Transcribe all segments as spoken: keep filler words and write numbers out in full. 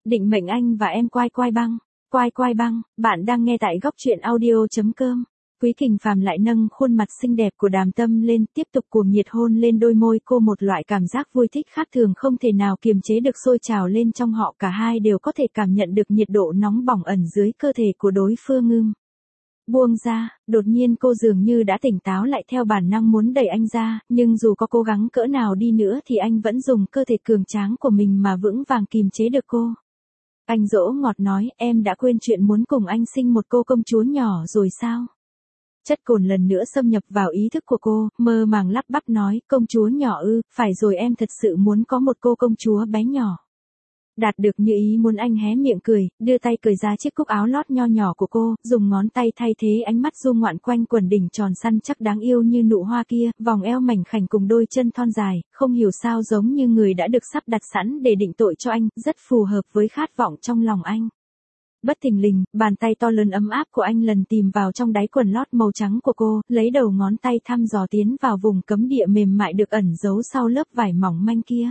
định mệnh anh và em quai quai băng. Quai quai băng, bạn đang nghe tại góc truyện audio.com. Quý Kình Phàm lại nâng khuôn mặt xinh đẹp của Đàm Tâm lên, tiếp tục cuồng nhiệt hôn lên đôi môi cô, một loại cảm giác vui thích khác thường không thể nào kiềm chế được sôi trào lên trong họ, cả hai đều có thể cảm nhận được nhiệt độ nóng bỏng ẩn dưới cơ thể của đối phương. Ngưng buông ra, đột nhiên cô dường như đã tỉnh táo lại, theo bản năng muốn đẩy anh ra, nhưng dù có cố gắng cỡ nào đi nữa thì anh vẫn dùng cơ thể cường tráng của mình mà vững vàng kìm chế được cô. Anh dỗ ngọt nói, em đã quên chuyện muốn cùng anh sinh một cô công chúa nhỏ rồi sao? Chất cồn lần nữa xâm nhập vào ý thức của cô, mơ màng lắp bắp nói, công chúa nhỏ ư, phải rồi, em thật sự muốn có một cô công chúa bé nhỏ. Đạt được như ý muốn, anh hé miệng cười, đưa tay cởi ra chiếc cúc áo lót nho nhỏ của cô, dùng ngón tay thay thế ánh mắt du ngoạn quanh quần đỉnh tròn săn chắc đáng yêu như nụ hoa kia, vòng eo mảnh khảnh cùng đôi chân thon dài, không hiểu sao giống như người đã được sắp đặt sẵn để định tội cho anh, rất phù hợp với khát vọng trong lòng anh. Bất thình lình, bàn tay to lớn ấm áp của anh lần tìm vào trong đáy quần lót màu trắng của cô, lấy đầu ngón tay thăm dò tiến vào vùng cấm địa mềm mại được ẩn giấu sau lớp vải mỏng manh kia.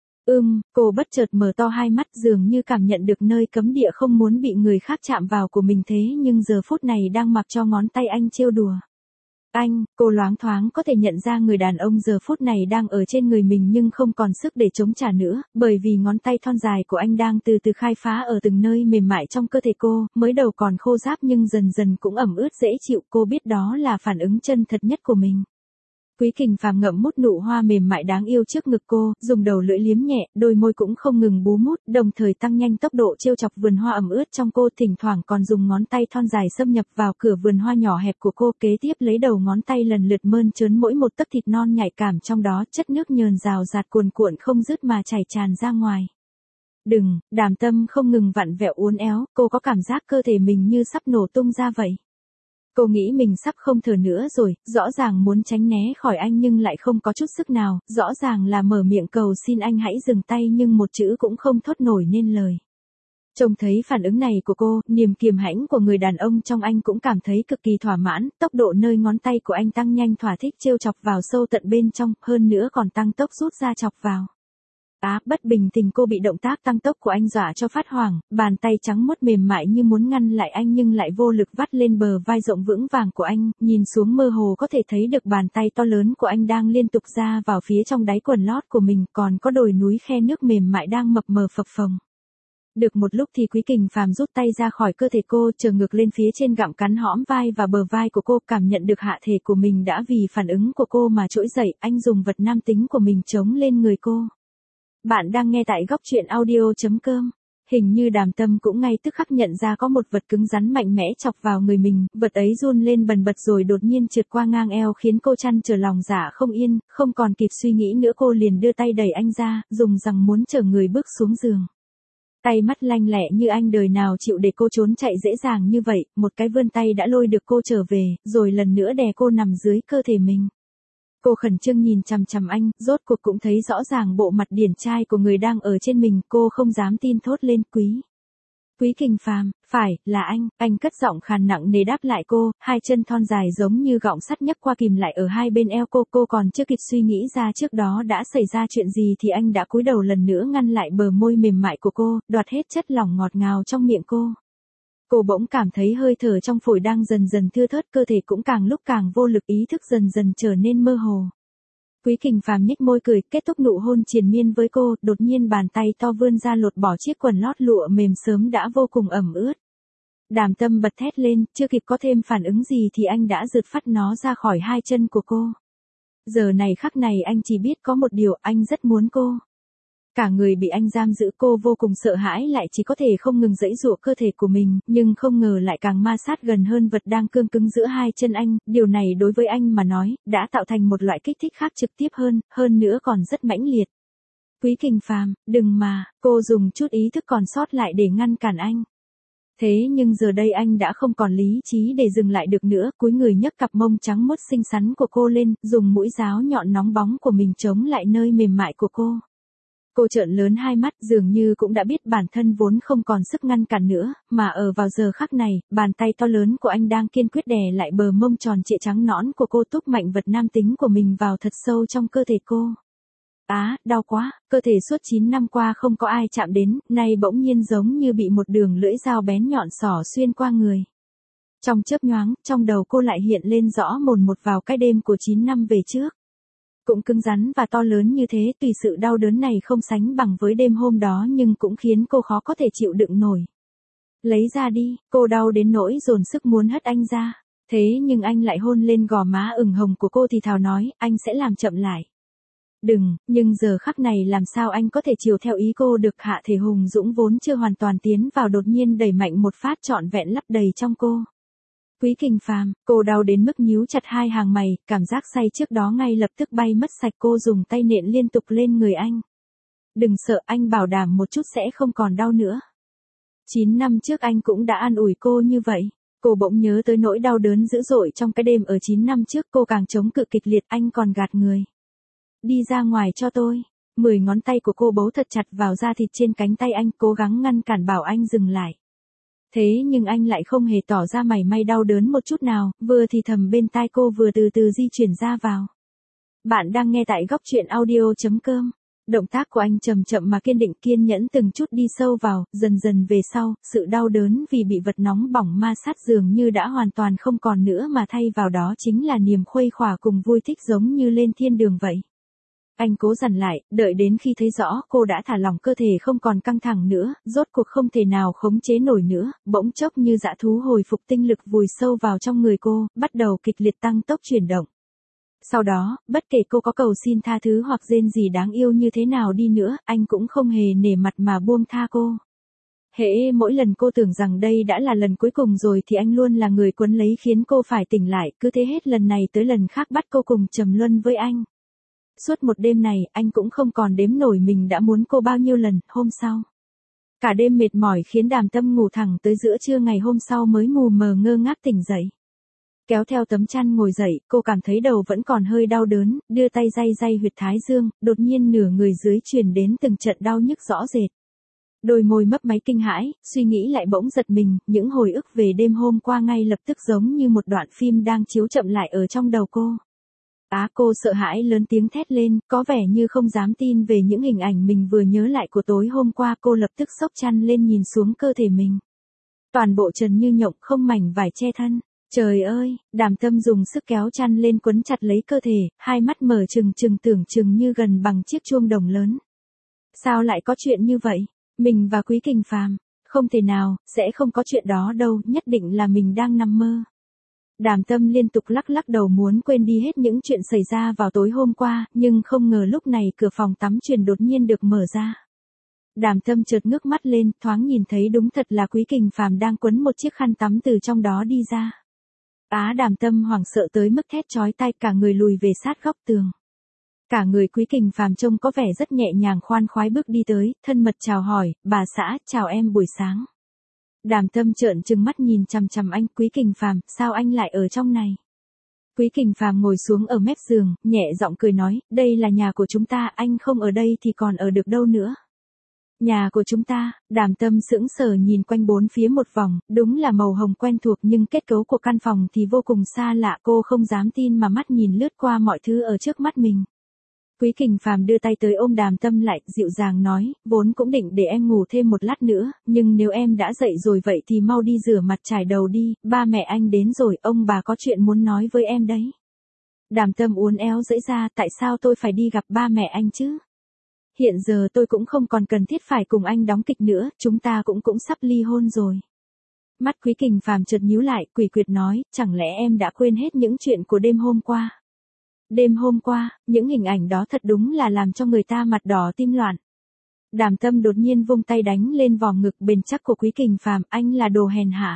Ưm, cô bất chợt mở to hai mắt, dường như cảm nhận được nơi cấm địa không muốn bị người khác chạm vào của mình, thế nhưng giờ phút này đang mặc cho ngón tay anh trêu đùa. Anh, cô loáng thoáng có thể nhận ra người đàn ông giờ phút này đang ở trên người mình nhưng không còn sức để chống trả nữa, bởi vì ngón tay thon dài của anh đang từ từ khai phá ở từng nơi mềm mại trong cơ thể cô, mới đầu còn khô ráp nhưng dần dần cũng ẩm ướt dễ chịu, cô biết đó là phản ứng chân thật nhất của mình. Quý Kình Phàm ngậm mút nụ hoa mềm mại đáng yêu trước ngực cô, dùng đầu lưỡi liếm nhẹ, đôi môi cũng không ngừng bú mút, đồng thời tăng nhanh tốc độ trêu chọc vườn hoa ẩm ướt trong cô, thỉnh thoảng còn dùng ngón tay thon dài xâm nhập vào cửa vườn hoa nhỏ hẹp của cô, kế tiếp lấy đầu ngón tay lần lượt mơn trớn mỗi một tấc thịt non nhạy cảm trong đó, chất nước nhờn rào rạt cuồn cuộn không dứt mà chảy tràn ra ngoài. Đừng, Đàm Tâm không ngừng vặn vẹo uốn éo, cô có cảm giác cơ thể mình như sắp nổ tung ra vậy. Cô nghĩ mình sắp không thở nữa rồi, rõ ràng muốn tránh né khỏi anh nhưng lại không có chút sức nào, rõ ràng là mở miệng cầu xin anh hãy dừng tay nhưng một chữ cũng không thốt nổi nên lời. Trông thấy phản ứng này của cô, niềm kiềm hãnh của người đàn ông trong anh cũng cảm thấy cực kỳ thỏa mãn, tốc độ nơi ngón tay của anh tăng nhanh thỏa thích trêu chọc vào sâu tận bên trong, hơn nữa còn tăng tốc rút ra chọc vào. Á, bất bình tình cô bị động tác tăng tốc của anh dọa cho phát hoảng, bàn tay trắng muốt mềm mại như muốn ngăn lại anh nhưng lại vô lực vắt lên bờ vai rộng vững vàng của anh, nhìn xuống mơ hồ có thể thấy được bàn tay to lớn của anh đang liên tục ra vào phía trong đáy quần lót của mình, còn có đồi núi khe nước mềm mại đang mập mờ phập phồng. Được một lúc thì Quý Kình Phàm rút tay ra khỏi cơ thể cô, trở ngược lên phía trên gặm cắn hõm vai và bờ vai của cô, cảm nhận được hạ thể của mình đã vì phản ứng của cô mà trỗi dậy, anh dùng vật nam tính của mình chống lên người cô. Bạn đang nghe tại góc truyện audio.com. Hình như Đàm Tâm cũng ngay tức khắc nhận ra có một vật cứng rắn mạnh mẽ chọc vào người mình, vật ấy run lên bần bật rồi đột nhiên trượt qua ngang eo khiến cô chăn trở lòng dạ không yên, không còn kịp suy nghĩ nữa cô liền đưa tay đẩy anh ra, dùng rằng muốn chở người bước xuống giường. Tay mắt lanh lẹ như anh đời nào chịu để cô trốn chạy dễ dàng như vậy, một cái vươn tay đã lôi được cô trở về, rồi lần nữa đè cô nằm dưới cơ thể mình. Cô khẩn trương nhìn chằm chằm anh, rốt cuộc cũng thấy rõ ràng bộ mặt điển trai của người đang ở trên mình, cô không dám tin thốt lên, quý. Quý Kình Phàm, phải, là anh, anh cất giọng khàn nặng nề đáp lại cô, hai chân thon dài giống như gọng sắt nhấc qua kìm lại ở hai bên eo cô, cô còn chưa kịp suy nghĩ ra trước đó đã xảy ra chuyện gì thì anh đã cúi đầu lần nữa ngăn lại bờ môi mềm mại của cô, đoạt hết chất lỏng ngọt ngào trong miệng cô. Cô bỗng cảm thấy hơi thở trong phổi đang dần dần thưa thớt, cơ thể cũng càng lúc càng vô lực, ý thức dần dần trở nên mơ hồ. Quý Kình Phàm nhếch môi cười, kết thúc nụ hôn triền miên với cô, đột nhiên bàn tay to vươn ra lột bỏ chiếc quần lót lụa mềm sớm đã vô cùng ẩm ướt. Đàm Tâm bật thét lên, chưa kịp có thêm phản ứng gì thì anh đã rượt phắt nó ra khỏi hai chân của cô. Giờ này khắc này anh chỉ biết có một điều, anh rất muốn cô. Cả người bị anh giam giữ, cô vô cùng sợ hãi, lại chỉ có thể không ngừng giãy giụa cơ thể của mình, nhưng không ngờ lại càng ma sát gần hơn vật đang cương cứng giữa hai chân anh, điều này đối với anh mà nói, đã tạo thành một loại kích thích khác trực tiếp hơn, hơn nữa còn rất mãnh liệt. Quý Kình Phàm, đừng mà, cô dùng chút ý thức còn sót lại để ngăn cản anh. Thế nhưng giờ đây anh đã không còn lý trí để dừng lại được nữa, cúi người nhấc cặp mông trắng muốt xinh xắn của cô lên, dùng mũi giáo nhọn nóng bóng của mình chống lại nơi mềm mại của cô. Cô trợn lớn hai mắt, dường như cũng đã biết bản thân vốn không còn sức ngăn cản nữa, mà ở vào giờ khắc này, bàn tay to lớn của anh đang kiên quyết đè lại bờ mông tròn trịa trắng nõn của cô, túc mạnh vật nam tính của mình vào thật sâu trong cơ thể cô. Á, đau quá, cơ thể suốt chín năm qua không có ai chạm đến, nay bỗng nhiên giống như bị một đường lưỡi dao bén nhọn xỏ xuyên qua người. Trong chớp nhoáng, trong đầu cô lại hiện lên rõ mồn một vào cái đêm của chín năm về trước. Cũng cứng rắn và to lớn như thế, tùy sự đau đớn này không sánh bằng với đêm hôm đó nhưng cũng khiến cô khó có thể chịu đựng nổi. Lấy ra đi, cô đau đến nỗi dồn sức muốn hất anh ra. Thế nhưng anh lại hôn lên gò má ửng hồng của cô thì thào nói, anh sẽ làm chậm lại. Đừng, nhưng giờ khắc này làm sao anh có thể chiều theo ý cô được. Hạ thể hùng dũng vốn chưa hoàn toàn tiến vào đột nhiên đẩy mạnh một phát trọn vẹn lấp đầy trong cô. Quý Kình Phàm, cô đau đến mức nhíu chặt hai hàng mày, cảm giác say trước đó ngay lập tức bay mất sạch. Cô dùng tay nện liên tục lên người anh. Đừng sợ, anh bảo đảm một chút sẽ không còn đau nữa. chín năm trước anh cũng đã an ủi cô như vậy. Cô bỗng nhớ tới nỗi đau đớn dữ dội trong cái đêm ở chín năm trước, cô càng chống cự kịch liệt. Anh còn gạt người. Đi ra ngoài cho tôi. Mười ngón tay của cô bấu thật chặt vào da thịt trên cánh tay anh, cố gắng ngăn cản bảo anh dừng lại. Thế nhưng anh lại không hề tỏ ra mảy may đau đớn một chút nào, vừa thì thầm bên tai cô vừa từ từ di chuyển ra vào. Bạn đang nghe tại góc truyện audio.com. Động tác của anh chậm chậm mà kiên định, kiên nhẫn từng chút đi sâu vào, dần dần về sau, sự đau đớn vì bị vật nóng bỏng ma sát dường như đã hoàn toàn không còn nữa, mà thay vào đó chính là niềm khuây khỏa cùng vui thích giống như lên thiên đường vậy. Anh cố dằn lại, đợi đến khi thấy rõ cô đã thả lỏng cơ thể không còn căng thẳng nữa, rốt cuộc không thể nào khống chế nổi nữa, bỗng chốc như dã thú hồi phục tinh lực vùi sâu vào trong người cô, bắt đầu kịch liệt tăng tốc chuyển động. Sau đó, bất kể cô có cầu xin tha thứ hoặc rên gì đáng yêu như thế nào đi nữa, anh cũng không hề nể mặt mà buông tha cô. Hễ mỗi lần cô tưởng rằng đây đã là lần cuối cùng rồi thì anh luôn là người quấn lấy khiến cô phải tỉnh lại, cứ thế hết lần này tới lần khác bắt cô cùng trầm luân với anh. Suốt một đêm này, anh cũng không còn đếm nổi mình đã muốn cô bao nhiêu lần. Hôm sau, cả đêm mệt mỏi khiến Đàm Tâm ngủ thẳng tới giữa trưa ngày hôm sau mới mù mờ ngơ ngác tỉnh dậy. Kéo theo tấm chăn ngồi dậy, cô cảm thấy đầu vẫn còn hơi đau đớn, đưa tay day day huyệt thái dương, đột nhiên nửa người dưới truyền đến từng trận đau nhức rõ rệt. Đôi môi mấp máy kinh hãi, suy nghĩ lại bỗng giật mình, những hồi ức về đêm hôm qua ngay lập tức giống như một đoạn phim đang chiếu chậm lại ở trong đầu cô. Á, cô sợ hãi lớn tiếng thét lên, có vẻ như không dám tin về những hình ảnh mình vừa nhớ lại của tối hôm qua. Cô lập tức xốc chăn lên nhìn xuống cơ thể mình. Toàn bộ trần như nhộng, không mảnh vải che thân. Trời ơi, Đàm Tâm dùng sức kéo chăn lên quấn chặt lấy cơ thể, hai mắt mở trừng trừng tưởng chừng như gần bằng chiếc chuông đồng lớn. Sao lại có chuyện như vậy? Mình và Quý Kình Phàm, không thể nào, sẽ không có chuyện đó đâu, nhất định là mình đang nằm mơ. Đàm Tâm liên tục lắc lắc đầu muốn quên đi hết những chuyện xảy ra vào tối hôm qua, nhưng không ngờ lúc này cửa phòng tắm truyền đột nhiên được mở ra. Đàm Tâm chợt ngước mắt lên, thoáng nhìn thấy đúng thật là Quý Kình Phàm đang quấn một chiếc khăn tắm từ trong đó đi ra. Á, Đàm Tâm hoảng sợ tới mức thét chói tai, cả người lùi về sát góc tường. Cả người Quý Kình Phàm trông có vẻ rất nhẹ nhàng khoan khoái bước đi tới, thân mật chào hỏi, bà xã, chào em buổi sáng. Đàm Tâm trợn trừng mắt nhìn chằm chằm anh. Quý Kình Phàm, sao anh lại ở trong này? Quý Kình Phàm ngồi xuống ở mép giường, nhẹ giọng cười nói, đây là nhà của chúng ta, anh không ở đây thì còn ở được đâu nữa. Nhà của chúng ta. Đàm Tâm sững sờ nhìn quanh bốn phía một vòng, đúng là màu hồng quen thuộc nhưng kết cấu của căn phòng thì vô cùng xa lạ. Cô không dám tin mà mắt nhìn lướt qua mọi thứ ở trước mắt mình. Quý Kình Phàm đưa tay tới ôm Đàm Tâm lại, dịu dàng nói, vốn cũng định để em ngủ thêm một lát nữa, nhưng nếu em đã dậy rồi vậy thì mau đi rửa mặt trải đầu đi, ba mẹ anh đến rồi, ông bà có chuyện muốn nói với em đấy. Đàm Tâm uốn éo dãy ra, tại sao tôi phải đi gặp ba mẹ anh chứ? Hiện giờ tôi cũng không còn cần thiết phải cùng anh đóng kịch nữa, chúng ta cũng cũng sắp ly hôn rồi. Mắt Quý Kình Phàm chợt nhíu lại, quỷ quyệt nói, chẳng lẽ em đã quên hết những chuyện của đêm hôm qua? Đêm hôm qua, những hình ảnh đó thật đúng là làm cho người ta mặt đỏ tim loạn. Đàm Tâm đột nhiên vung tay đánh lên vòng ngực bền chắc của Quý Kình Phàm, anh là đồ hèn hạ.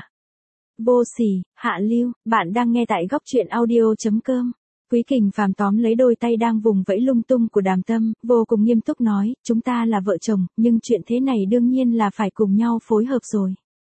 Vô sỉ, hạ lưu. Bạn đang nghe tại góc truyện audio.com. Quý Kình Phàm tóm lấy đôi tay đang vùng vẫy lung tung của Đàm Tâm, vô cùng nghiêm túc nói, chúng ta là vợ chồng, nhưng chuyện thế này đương nhiên là phải cùng nhau phối hợp rồi.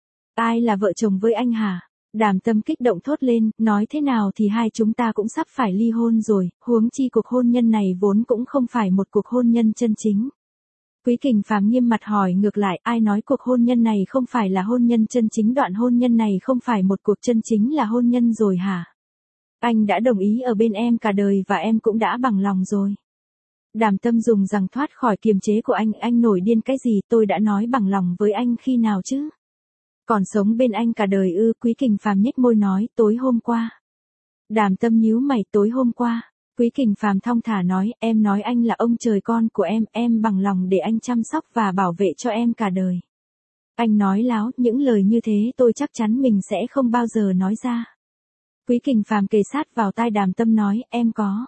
Ai là vợ chồng với anh hả? Đàm Tâm kích động thốt lên, nói thế nào thì hai chúng ta cũng sắp phải ly hôn rồi, huống chi cuộc hôn nhân này vốn cũng không phải một cuộc hôn nhân chân chính. Quý Kình Phàm nghiêm mặt hỏi ngược lại, ai nói cuộc hôn nhân này không phải là hôn nhân chân chính, đoạn hôn nhân này không phải một cuộc chân chính là hôn nhân rồi hả? Anh đã đồng ý ở bên em cả đời và em cũng đã bằng lòng rồi. Đàm Tâm dùng rằng thoát khỏi kiềm chế của anh, anh nổi điên cái gì, tôi đã nói bằng lòng với anh khi nào chứ? Còn sống bên anh cả đời ư? Quý Kình Phàm nhếch môi nói, tối hôm qua. Đàm Tâm nhíu mày, tối hôm qua. Quý Kình Phàm thong thả nói, em nói anh là ông trời con của em, em bằng lòng để anh chăm sóc và bảo vệ cho em cả đời. Anh nói láo, những lời như thế tôi chắc chắn mình sẽ không bao giờ nói ra. Quý Kình Phàm kề sát vào tai Đàm Tâm nói, em có.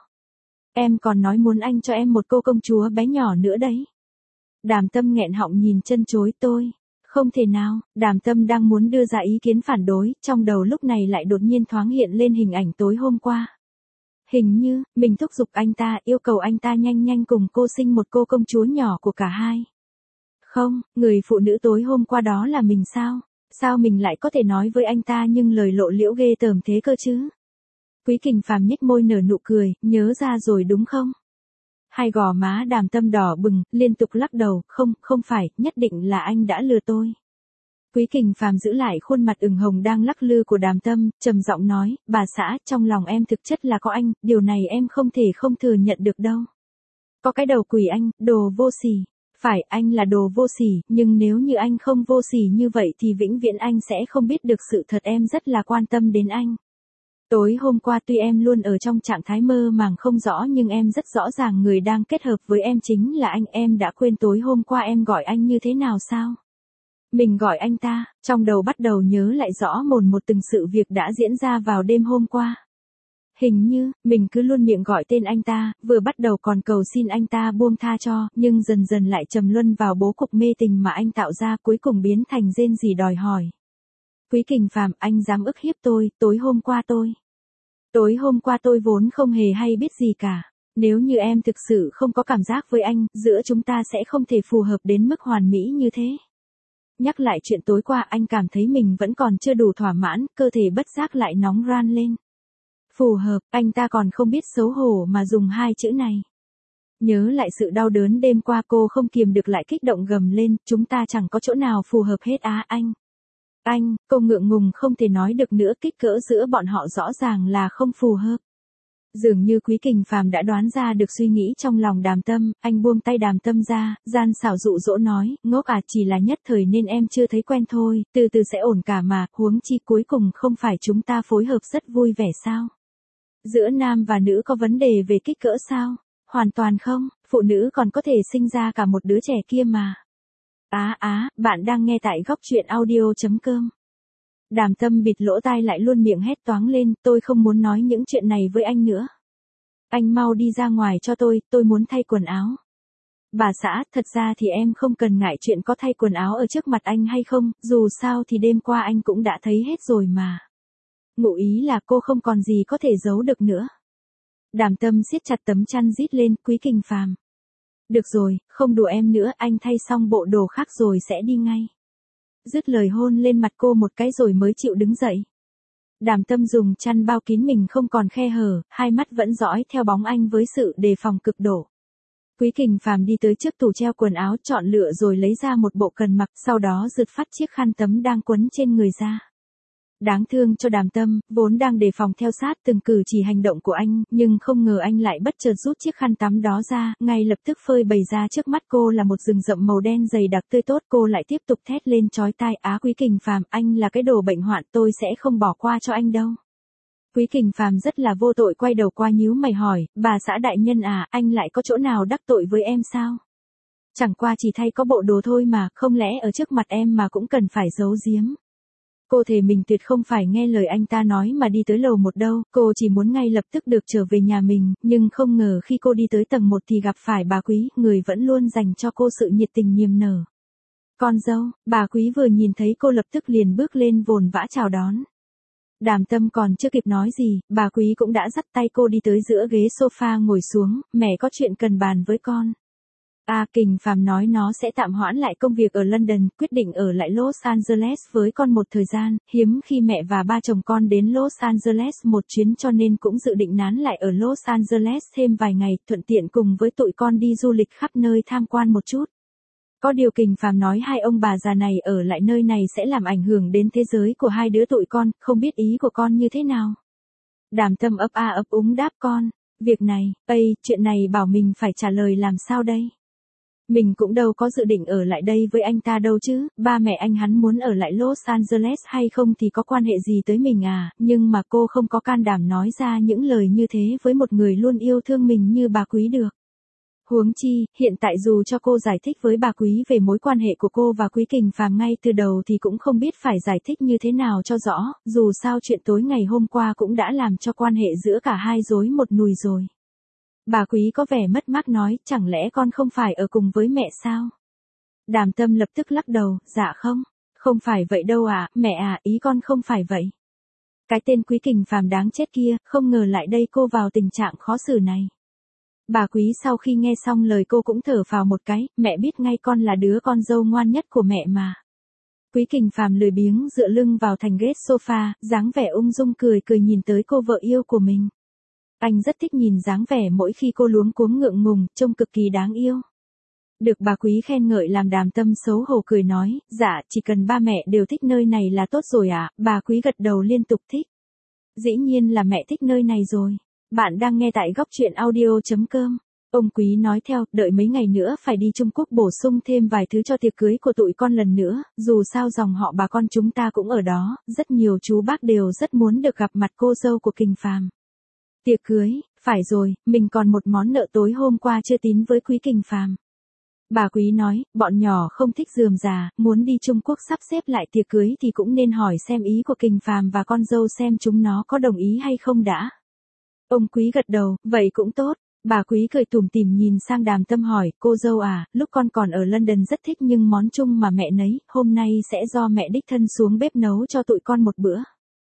Em còn nói muốn anh cho em một cô công chúa bé nhỏ nữa đấy. Đàm Tâm nghẹn họng nhìn chân chối, tôi. Không thể nào. Đàm Tâm đang muốn đưa ra ý kiến phản đối, trong đầu lúc này lại đột nhiên thoáng hiện lên hình ảnh tối hôm qua. Hình như, mình thúc giục anh ta, yêu cầu anh ta nhanh nhanh cùng cô sinh một cô công chúa nhỏ của cả hai. Không, người phụ nữ tối hôm qua đó là mình sao? Sao mình lại có thể nói với anh ta nhưng lời lộ liễu ghê tởm thế cơ chứ? Quý Kình Phàm nhếch môi nở nụ cười, nhớ ra rồi đúng không? Hai gò má Đàm Tâm đỏ bừng, liên tục lắc đầu, không, không phải, nhất định là anh đã lừa tôi. Quý Kình Phàm giữ lại khuôn mặt ửng hồng đang lắc lư của Đàm Tâm, trầm giọng nói, bà xã, trong lòng em thực chất là có anh, điều này em không thể không thừa nhận được đâu. Có cái đầu quỷ anh, đồ vô sỉ. Phải, anh là đồ vô sỉ, nhưng nếu như anh không vô sỉ như vậy thì vĩnh viễn anh sẽ không biết được sự thật, em rất là quan tâm đến anh. Tối hôm qua tuy em luôn ở trong trạng thái mơ màng không rõ nhưng em rất rõ ràng người đang kết hợp với em chính là anh, em đã quên tối hôm qua em gọi anh như thế nào sao? Mình gọi anh ta, trong đầu bắt đầu nhớ lại rõ mồn một từng sự việc đã diễn ra vào đêm hôm qua. Hình như, mình cứ luôn miệng gọi tên anh ta, vừa bắt đầu còn cầu xin anh ta buông tha cho, nhưng dần dần lại trầm luân vào bố cục mê tình mà anh tạo ra, cuối cùng biến thành rên rỉ đòi hỏi. Quý Kình Phàm, anh dám ức hiếp tôi, tối hôm qua tôi. Tối hôm qua tôi vốn không hề hay biết gì cả. Nếu như em thực sự không có cảm giác với anh, giữa chúng ta sẽ không thể phù hợp đến mức hoàn mỹ như thế. Nhắc lại chuyện tối qua anh cảm thấy mình vẫn còn chưa đủ thỏa mãn, cơ thể bất giác lại nóng ran lên. Phù hợp, anh ta còn không biết xấu hổ mà dùng hai chữ này. Nhớ lại sự đau đớn đêm qua cô không kiềm được lại kích động gầm lên, chúng ta chẳng có chỗ nào phù hợp hết á anh. Anh, cô ngượng ngùng không thể nói được nữa, kích cỡ giữa bọn họ rõ ràng là không phù hợp. Dường như Quý Kình Phàm đã đoán ra được suy nghĩ trong lòng Đàm Tâm, anh buông tay Đàm Tâm ra, gian xảo dụ dỗ nói, ngốc à, chỉ là nhất thời nên em chưa thấy quen thôi, từ từ sẽ ổn cả mà, huống chi cuối cùng không phải chúng ta phối hợp rất vui vẻ sao? Giữa nam và nữ có vấn đề về kích cỡ sao? Hoàn toàn không, phụ nữ còn có thể sinh ra cả một đứa trẻ kia mà. Á á, bạn đang nghe tại góc truyện audio chấm com. Đàm Tâm bịt lỗ tai lại luôn miệng hét toáng lên, tôi không muốn nói những chuyện này với anh nữa. Anh mau đi ra ngoài cho tôi, tôi muốn thay quần áo. Bà xã, thật ra thì em không cần ngại chuyện có thay quần áo ở trước mặt anh hay không, dù sao thì đêm qua anh cũng đã thấy hết rồi mà. Ngụ ý là cô không còn gì có thể giấu được nữa. Đàm Tâm siết chặt tấm chăn rít lên, Quý Kình Phàm. Được rồi, không đùa em nữa, anh thay xong bộ đồ khác rồi sẽ đi ngay. Dứt lời hôn lên mặt cô một cái rồi mới chịu đứng dậy. Đàm Tâm dùng chăn bao kín mình không còn khe hở, hai mắt vẫn dõi theo bóng anh với sự đề phòng cực độ. Quý Kình Phàm đi tới trước tủ treo quần áo chọn lựa rồi lấy ra một bộ cần mặc, sau đó giật phát chiếc khăn tắm đang quấn trên người ra. Đáng thương cho Đàm Tâm, vốn đang đề phòng theo sát từng cử chỉ hành động của anh, nhưng không ngờ anh lại bất chợt rút chiếc khăn tắm đó ra, ngay lập tức phơi bày ra trước mắt cô là một rừng rậm màu đen dày đặc tươi tốt, cô lại tiếp tục thét lên chói tai, á Quý Kình Phàm, anh là cái đồ bệnh hoạn, tôi sẽ không bỏ qua cho anh đâu. Quý Kình Phàm rất là vô tội quay đầu qua nhíu mày hỏi, bà xã đại nhân à, anh lại có chỗ nào đắc tội với em sao? Chẳng qua chỉ thay có bộ đồ thôi mà, không lẽ ở trước mặt em mà cũng cần phải giấu giếm. Cô thề mình tuyệt không phải nghe lời anh ta nói mà đi tới lầu một đâu, cô chỉ muốn ngay lập tức được trở về nhà mình, nhưng không ngờ khi cô đi tới tầng một thì gặp phải bà Quý, người vẫn luôn dành cho cô sự nhiệt tình niềm nở. Con dâu, bà Quý vừa nhìn thấy cô lập tức liền bước lên vồn vã chào đón. Đàm Tâm còn chưa kịp nói gì, bà Quý cũng đã dắt tay cô đi tới giữa ghế sofa ngồi xuống, mẹ có chuyện cần bàn với con. A Kình Phàm nói nó sẽ tạm hoãn lại công việc ở London, quyết định ở lại Los Angeles với con một thời gian, hiếm khi mẹ và ba chồng con đến Los Angeles một chuyến cho nên cũng dự định nán lại ở Los Angeles thêm vài ngày, thuận tiện cùng với tụi con đi du lịch khắp nơi tham quan một chút. Có điều Kình Phàm nói hai ông bà già này ở lại nơi này sẽ làm ảnh hưởng đến thế giới của hai đứa tụi con, không biết ý của con như thế nào. Đàm Tâm ấp a ấp úng đáp con. Việc này, ây, chuyện này bảo mình phải trả lời làm sao đây? Mình cũng đâu có dự định ở lại đây với anh ta đâu chứ, ba mẹ anh hắn muốn ở lại Los Angeles hay không thì có quan hệ gì tới mình à, nhưng mà cô không có can đảm nói ra những lời như thế với một người luôn yêu thương mình như bà Quý được. Huống chi, hiện tại dù cho cô giải thích với bà Quý về mối quan hệ của cô và Quý Kình Phàm ngay từ đầu thì cũng không biết phải giải thích như thế nào cho rõ, dù sao chuyện tối ngày hôm qua cũng đã làm cho quan hệ giữa cả hai rối một nùi rồi. Bà Quý có vẻ mất mát nói, chẳng lẽ con không phải ở cùng với mẹ sao? Đàm Tâm lập tức lắc đầu, dạ không, không phải vậy đâu ạ, à, mẹ à, ý con không phải vậy. Cái tên Quý Kình Phàm đáng chết kia, không ngờ lại đây cô vào tình trạng khó xử này. Bà Quý sau khi nghe xong lời cô cũng thở phào một cái, mẹ biết ngay con là đứa con dâu ngoan nhất của mẹ mà. Quý Kình Phàm lười biếng dựa lưng vào thành ghế sofa, dáng vẻ ung dung cười cười nhìn tới cô vợ yêu của mình. Anh rất thích nhìn dáng vẻ mỗi khi cô luống cuống ngượng ngùng, trông cực kỳ đáng yêu. Được bà Quý khen ngợi làm Đàm Tâm xấu hổ cười nói, dạ, chỉ cần ba mẹ đều thích nơi này là tốt rồi ạ, à? Bà Quý gật đầu liên tục thích. Dĩ nhiên là mẹ thích nơi này rồi. Bạn đang nghe tại góc truyện audio.com. Ông Quý nói theo, đợi mấy ngày nữa phải đi Trung Quốc bổ sung thêm vài thứ cho tiệc cưới của tụi con lần nữa, dù sao dòng họ bà con chúng ta cũng ở đó, rất nhiều chú bác đều rất muốn được gặp mặt cô dâu của Kình Phàm. Tiệc cưới, phải rồi, mình còn một món nợ tối hôm qua chưa tín với Quý Kình Phàm. Bà Quý nói, bọn nhỏ không thích rườm rà, muốn đi Trung Quốc sắp xếp lại tiệc cưới thì cũng nên hỏi xem ý của Kình Phàm và con dâu xem chúng nó có đồng ý hay không đã. Ông Quý gật đầu, vậy cũng tốt. Bà Quý cười tủm tỉm nhìn sang Đàm Tâm hỏi, cô dâu à, lúc con còn ở London rất thích nhưng món chung mà mẹ nấy, hôm nay sẽ do mẹ đích thân xuống bếp nấu cho tụi con một bữa.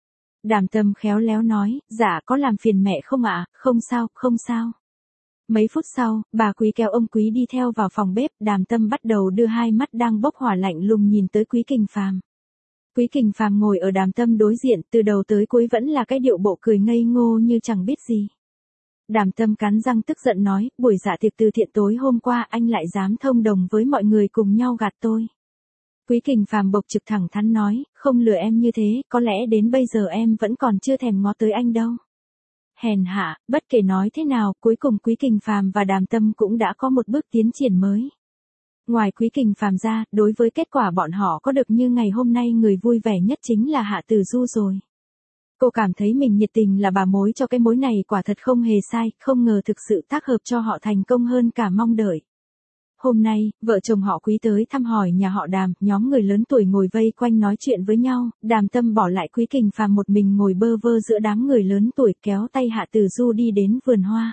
Đàm Tâm khéo léo nói, dạ có làm phiền mẹ không ạ, à? Không sao, không sao. Mấy phút sau, bà Quý kéo ông Quý đi theo vào phòng bếp, Đàm Tâm bắt đầu đưa hai mắt đang bốc hỏa lạnh lùng nhìn tới Quý Kình Phàm. Quý Kình Phàm ngồi ở Đàm Tâm đối diện, từ đầu tới cuối vẫn là cái điệu bộ cười ngây ngô như chẳng biết gì. Đàm Tâm cắn răng tức giận nói, buổi dạ tiệc từ thiện tối hôm qua anh lại dám thông đồng với mọi người cùng nhau gạt tôi. Quý Kình Phàm bộc trực thẳng thắn nói, không lừa em như thế, có lẽ đến bây giờ em vẫn còn chưa thèm ngó tới anh đâu. Hèn hạ, bất kể nói thế nào, cuối cùng Quý Kình Phàm và Đàm Tâm cũng đã có một bước tiến triển mới. Ngoài Quý Kình Phàm ra, đối với kết quả bọn họ có được như ngày hôm nay người vui vẻ nhất chính là Hạ Tử Du rồi. Cô cảm thấy mình nhiệt tình là bà mối cho cái mối này quả thật không hề sai, không ngờ thực sự tác hợp cho họ thành công hơn cả mong đợi. Hôm nay, vợ chồng họ Quý tới thăm hỏi nhà họ Đàm, nhóm người lớn tuổi ngồi vây quanh nói chuyện với nhau, Đàm Tâm bỏ lại Quý Kình Phàm một mình ngồi bơ vơ giữa đám người lớn tuổi kéo tay Hạ Tử Du đi đến vườn hoa.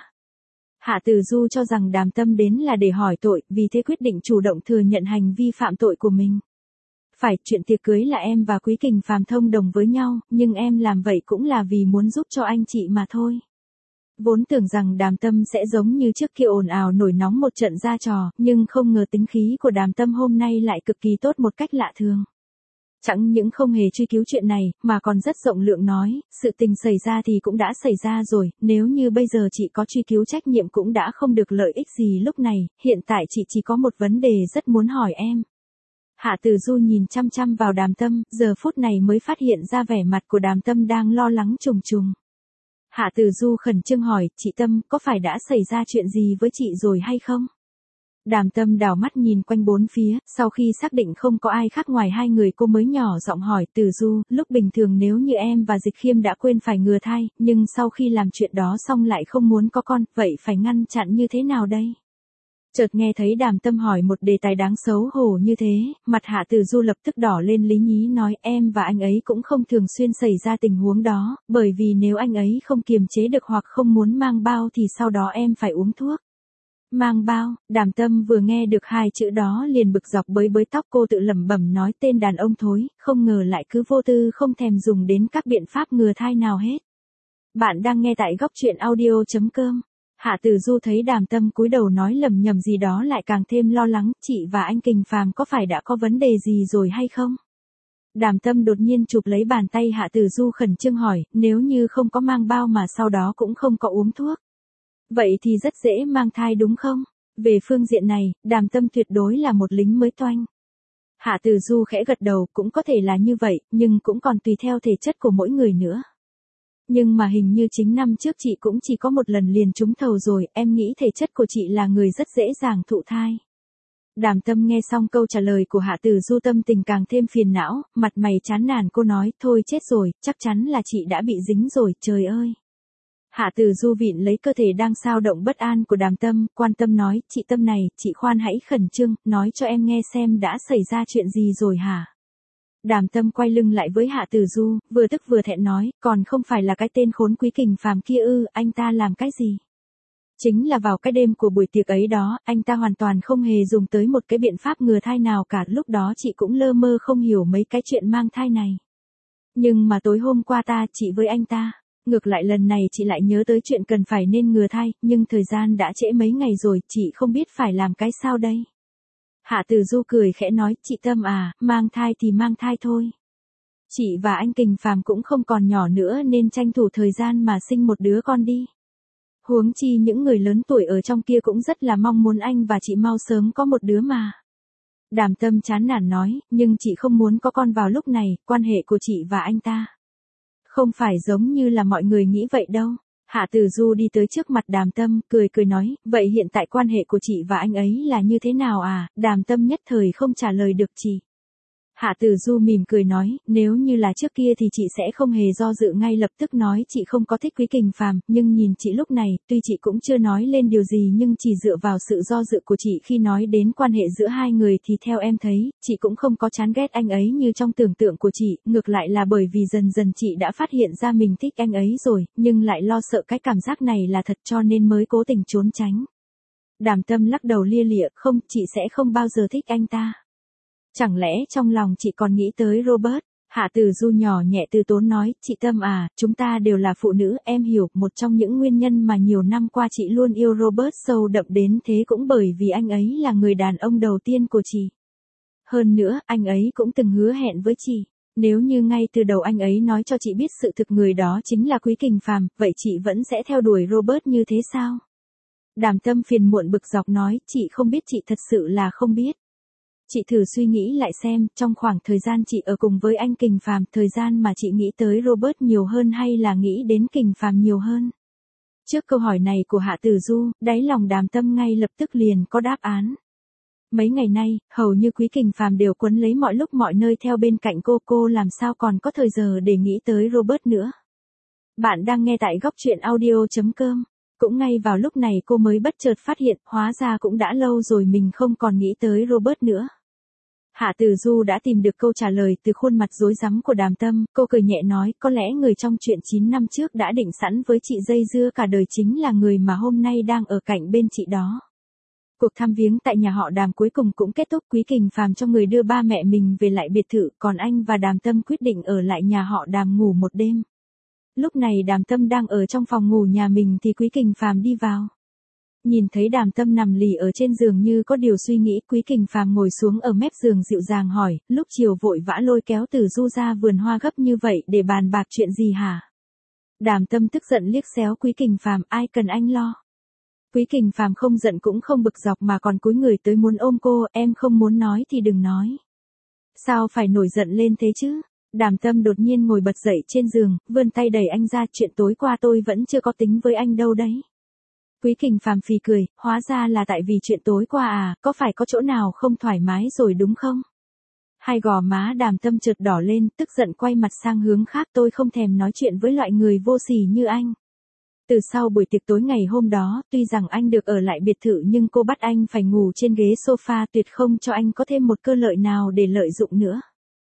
Hạ Tử Du cho rằng Đàm Tâm đến là để hỏi tội, vì thế quyết định chủ động thừa nhận hành vi phạm tội của mình. Phải, chuyện tiệc cưới là em và Quý Kình Phàm thông đồng với nhau, nhưng em làm vậy cũng là vì muốn giúp cho anh chị mà thôi. Vốn tưởng rằng Đàm Tâm sẽ giống như trước kia ồn ào nổi nóng một trận ra trò, nhưng không ngờ tính khí của Đàm Tâm hôm nay lại cực kỳ tốt một cách lạ thường. Chẳng những không hề truy cứu chuyện này, mà còn rất rộng lượng nói, sự tình xảy ra thì cũng đã xảy ra rồi, nếu như bây giờ chị có truy cứu trách nhiệm cũng đã không được lợi ích gì lúc này, hiện tại chị chỉ có một vấn đề rất muốn hỏi em. Hạ Tử Du nhìn chăm chăm vào Đàm Tâm, giờ phút này mới phát hiện ra vẻ mặt của Đàm Tâm đang lo lắng trùng trùng. Hạ Tử Du khẩn trương hỏi, chị Tâm, có phải đã xảy ra chuyện gì với chị rồi hay không? Đàm Tâm đảo mắt nhìn quanh bốn phía, sau khi xác định không có ai khác ngoài hai người cô mới nhỏ giọng hỏi, Tử Du, lúc bình thường nếu như em và Dịch Khiêm đã quên phải ngừa thai, nhưng sau khi làm chuyện đó xong lại không muốn có con, vậy phải ngăn chặn như thế nào đây? Chợt nghe thấy Đàm Tâm hỏi một đề tài đáng xấu hổ như thế, mặt Hạ Tử Du lập tức đỏ lên lý nhí nói, em và anh ấy cũng không thường xuyên xảy ra tình huống đó, bởi vì nếu anh ấy không kiềm chế được hoặc không muốn mang bao thì sau đó em phải uống thuốc. Mang bao, Đàm Tâm vừa nghe được hai chữ đó liền bực dọc bới bới tóc, cô tự lẩm bẩm nói tên đàn ông thối, không ngờ lại cứ vô tư không thèm dùng đến các biện pháp ngừa thai nào hết. Bạn đang nghe tại góc truyện audio.com. Hạ Tử Du thấy Đàm Tâm cúi đầu nói lầm nhầm gì đó lại càng thêm lo lắng, chị và anh Kình Phàm có phải đã có vấn đề gì rồi hay không? Đàm Tâm đột nhiên chụp lấy bàn tay Hạ Tử Du khẩn trương hỏi, nếu như không có mang bao mà sau đó cũng không có uống thuốc. Vậy thì rất dễ mang thai đúng không? Về phương diện này, Đàm Tâm tuyệt đối là một lính mới toanh. Hạ Tử Du khẽ gật đầu, cũng có thể là như vậy, nhưng cũng còn tùy theo thể chất của mỗi người nữa. Nhưng mà hình như chính năm trước chị cũng chỉ có một lần liền trúng thầu rồi, em nghĩ thể chất của chị là người rất dễ dàng thụ thai. Đàm Tâm nghe xong câu trả lời của Hạ Tử Du tâm tình càng thêm phiền não, mặt mày chán nản cô nói, thôi chết rồi, chắc chắn là chị đã bị dính rồi, trời ơi. Hạ Tử Du vịn lấy cơ thể đang xao động bất an của Đàm Tâm, quan tâm nói, chị Tâm này, chị khoan hãy khẩn trương, nói cho em nghe xem đã xảy ra chuyện gì rồi hả? Đàm Tâm quay lưng lại với Hạ Tử Du, vừa tức vừa thẹn nói, còn không phải là cái tên khốn Quý Kình Phàm kia ư, anh ta làm cái gì? Chính là vào cái đêm của buổi tiệc ấy đó, anh ta hoàn toàn không hề dùng tới một cái biện pháp ngừa thai nào cả, lúc đó chị cũng lơ mơ không hiểu mấy cái chuyện mang thai này. Nhưng mà tối hôm qua ta, chị với anh ta, ngược lại lần này chị lại nhớ tới chuyện cần phải nên ngừa thai, nhưng thời gian đã trễ mấy ngày rồi, chị không biết phải làm cái sao đây. Hạ Tử Du cười khẽ nói, chị Tâm à, mang thai thì mang thai thôi. Chị và anh Kình Phàm cũng không còn nhỏ nữa nên tranh thủ thời gian mà sinh một đứa con đi. Huống chi những người lớn tuổi ở trong kia cũng rất là mong muốn anh và chị mau sớm có một đứa mà. Đàm Tâm chán nản nói, nhưng chị không muốn có con vào lúc này, quan hệ của chị và anh ta không phải giống như là mọi người nghĩ vậy đâu. Hạ Tử Du đi tới trước mặt Đàm Tâm, cười cười nói, vậy hiện tại quan hệ của chị và anh ấy là như thế nào à? Đàm Tâm nhất thời không trả lời được chị. Hạ Tử Du mỉm cười nói, nếu như là trước kia thì chị sẽ không hề do dự ngay lập tức nói chị không có thích Quý Kình Phàm, nhưng nhìn chị lúc này, tuy chị cũng chưa nói lên điều gì nhưng chỉ dựa vào sự do dự của chị khi nói đến quan hệ giữa hai người thì theo em thấy, chị cũng không có chán ghét anh ấy như trong tưởng tượng của chị, ngược lại là bởi vì dần dần chị đã phát hiện ra mình thích anh ấy rồi, nhưng lại lo sợ cái cảm giác này là thật cho nên mới cố tình trốn tránh. Đàm Tâm lắc đầu lia lịa, không, chị sẽ không bao giờ thích anh ta. Chẳng lẽ trong lòng chị còn nghĩ tới Robert? Hạ Tử Du nhỏ nhẹ từ tốn nói, chị Tâm à, chúng ta đều là phụ nữ, em hiểu, một trong những nguyên nhân mà nhiều năm qua chị luôn yêu Robert sâu đậm đến thế cũng bởi vì anh ấy là người đàn ông đầu tiên của chị. Hơn nữa, anh ấy cũng từng hứa hẹn với chị, nếu như ngay từ đầu anh ấy nói cho chị biết sự thực người đó chính là Quý Kình Phàm, vậy chị vẫn sẽ theo đuổi Robert như thế sao? Đàm Tâm phiền muộn bực dọc nói, chị không biết, chị thật sự là không biết. Chị thử suy nghĩ lại xem, trong khoảng thời gian chị ở cùng với anh Kình Phàm, thời gian mà chị nghĩ tới Robert nhiều hơn hay là nghĩ đến Kình Phàm nhiều hơn? Trước câu hỏi này của Hạ Tử Du, đáy lòng Đàm Tâm ngay lập tức liền có đáp án. Mấy ngày nay, hầu như Quý Kình Phàm đều quấn lấy mọi lúc mọi nơi theo bên cạnh cô, cô làm sao còn có thời giờ để nghĩ tới Robert nữa. Bạn đang nghe tại góc truyện audio chấm com. Cũng ngay vào lúc này cô mới bất chợt phát hiện, hóa ra cũng đã lâu rồi mình không còn nghĩ tới Robert nữa. Hạ Tử Du đã tìm được câu trả lời từ khuôn mặt rối rắm của Đàm Tâm, cô cười nhẹ nói, có lẽ người trong chuyện chín năm trước đã định sẵn với chị dây dưa cả đời chính là người mà hôm nay đang ở cạnh bên chị đó. Cuộc thăm viếng tại nhà họ Đàm cuối cùng cũng kết thúc, Quý Kình Phàm cho người đưa ba mẹ mình về lại biệt thự, còn anh và Đàm Tâm quyết định ở lại nhà họ Đàm ngủ một đêm. Lúc này Đàm Tâm đang ở trong phòng ngủ nhà mình thì Quý Kình Phàm đi vào. Nhìn thấy Đàm Tâm nằm lì ở trên giường như có điều suy nghĩ, Quý Kình Phàm ngồi xuống ở mép giường dịu dàng hỏi, lúc chiều vội vã lôi kéo Tử Du ra vườn hoa gấp như vậy để bàn bạc chuyện gì hả? Đàm Tâm tức giận liếc xéo Quý Kình Phàm, ai cần anh lo. Quý Kình Phàm không giận cũng không bực dọc mà còn cúi người tới muốn ôm cô, em không muốn nói thì đừng nói. Sao phải nổi giận lên thế chứ? Đàm Tâm đột nhiên ngồi bật dậy trên giường, vươn tay đẩy anh ra, chuyện tối qua tôi vẫn chưa có tính với anh đâu đấy. Quý Kình Phàm phì cười, hóa ra là tại vì chuyện tối qua à, có phải có chỗ nào không thoải mái rồi đúng không? Hai gò má Đàm Tâm chợt đỏ lên, tức giận quay mặt sang hướng khác, tôi không thèm nói chuyện với loại người vô sỉ như anh. Từ sau buổi tiệc tối ngày hôm đó, tuy rằng anh được ở lại biệt thự nhưng cô bắt anh phải ngủ trên ghế sofa, tuyệt không cho anh có thêm một cơ lợi nào để lợi dụng nữa.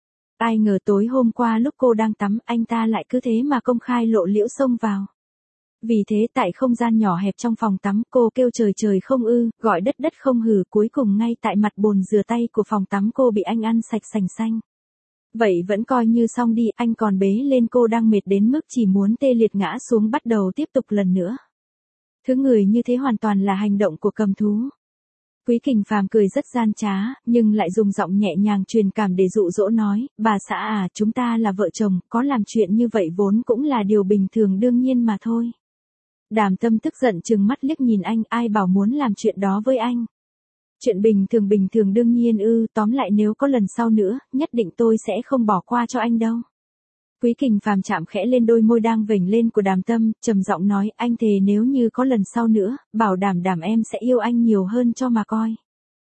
Ai ngờ tối hôm qua lúc cô đang tắm, anh ta lại cứ thế mà công khai lộ liễu xông vào. Vì thế tại không gian nhỏ hẹp trong phòng tắm, cô kêu trời trời không ư, gọi đất đất không hừ, cuối cùng ngay tại mặt bồn rửa tay của phòng tắm cô bị anh ăn sạch sành xanh. Vậy vẫn coi như xong đi, anh còn bế lên cô đang mệt đến mức chỉ muốn tê liệt ngã xuống bắt đầu tiếp tục lần nữa. Thứ người như thế hoàn toàn là hành động của cầm thú. Quý Kình Phàm cười rất gian trá, nhưng lại dùng giọng nhẹ nhàng truyền cảm để dụ dỗ nói, bà xã à, chúng ta là vợ chồng, có làm chuyện như vậy vốn cũng là điều bình thường đương nhiên mà thôi. Đàm Tâm tức giận trừng mắt liếc nhìn anh, ai bảo muốn làm chuyện đó với anh. Chuyện bình thường bình thường đương nhiên ư, tóm lại nếu có lần sau nữa, nhất định tôi sẽ không bỏ qua cho anh đâu. Quý Kình Phàm chạm khẽ lên đôi môi đang vểnh lên của Đàm Tâm, trầm giọng nói, anh thề nếu như có lần sau nữa, bảo đảm đảm em sẽ yêu anh nhiều hơn cho mà coi.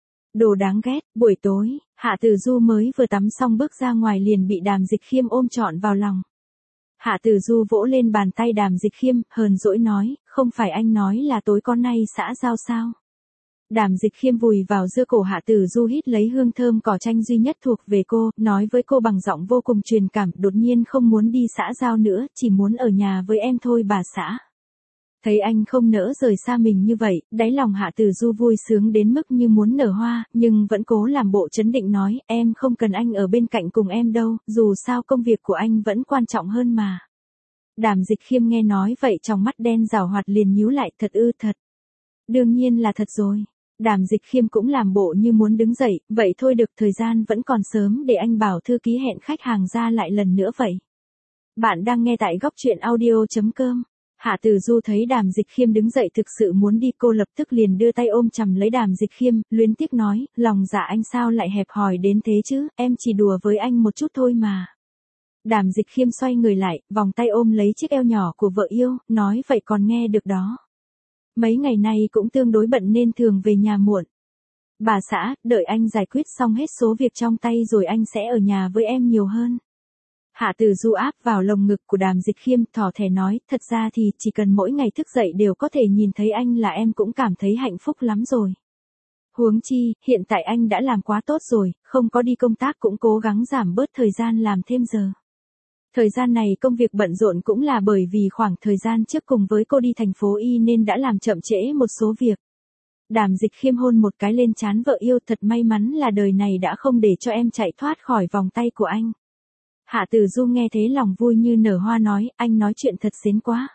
Đồ đáng ghét. Buổi tối, Hạ Tử Du mới vừa tắm xong bước ra ngoài liền bị Đàm Dịch Khiêm ôm trọn vào lòng. Hạ Tử Du vỗ lên bàn tay Đàm Dịch Khiêm, hờn dỗi nói, không phải anh nói là tối con nay xã giao sao? Đàm Dịch Khiêm vùi vào giữa cổ Hạ Tử Du hít lấy hương thơm cỏ tranh duy nhất thuộc về cô, nói với cô bằng giọng vô cùng truyền cảm, đột nhiên không muốn đi xã giao nữa, chỉ muốn ở nhà với em thôi bà xã. Thấy anh không nỡ rời xa mình như vậy, đáy lòng Hạ Tử Du vui sướng đến mức như muốn nở hoa, nhưng vẫn cố làm bộ trấn định nói, em không cần anh ở bên cạnh cùng em đâu, dù sao công việc của anh vẫn quan trọng hơn mà. Đàm Dịch Khiêm nghe nói vậy trong mắt đen rảo hoạt liền nhíu lại, thật ư? Thật. Đương nhiên là thật rồi. Đàm Dịch Khiêm cũng làm bộ như muốn đứng dậy, vậy thôi được, thời gian vẫn còn sớm, để anh bảo thư ký hẹn khách hàng ra lại lần nữa vậy. Bạn đang nghe tại góc truyện audio chấm com. Hạ Tử Du thấy Đàm Dịch Khiêm đứng dậy thực sự muốn đi, cô lập tức liền đưa tay ôm chầm lấy Đàm Dịch Khiêm, luyến tiếc nói, lòng dạ anh sao lại hẹp hòi đến thế chứ, em chỉ đùa với anh một chút thôi mà. Đàm Dịch Khiêm xoay người lại, vòng tay ôm lấy chiếc eo nhỏ của vợ yêu, nói vậy còn nghe được đó. Mấy ngày nay cũng tương đối bận nên thường về nhà muộn. Bà xã, đợi anh giải quyết xong hết số việc trong tay rồi anh sẽ ở nhà với em nhiều hơn. Hạ Tử Du áp vào lồng ngực của Đàm Dịch Khiêm, thỏ thẻ nói, thật ra thì chỉ cần mỗi ngày thức dậy đều có thể nhìn thấy anh là em cũng cảm thấy hạnh phúc lắm rồi. Huống chi, hiện tại anh đã làm quá tốt rồi, không có đi công tác cũng cố gắng giảm bớt thời gian làm thêm giờ. Thời gian này công việc bận rộn cũng là bởi vì khoảng thời gian trước cùng với cô đi thành phố Y nên đã làm chậm trễ một số việc. Đàm Dịch Khiêm hôn một cái lên trán vợ yêu, thật may mắn là đời này đã không để cho em chạy thoát khỏi vòng tay của anh. Hạ Tử Du nghe thế lòng vui như nở hoa nói, anh nói chuyện thật xến quá.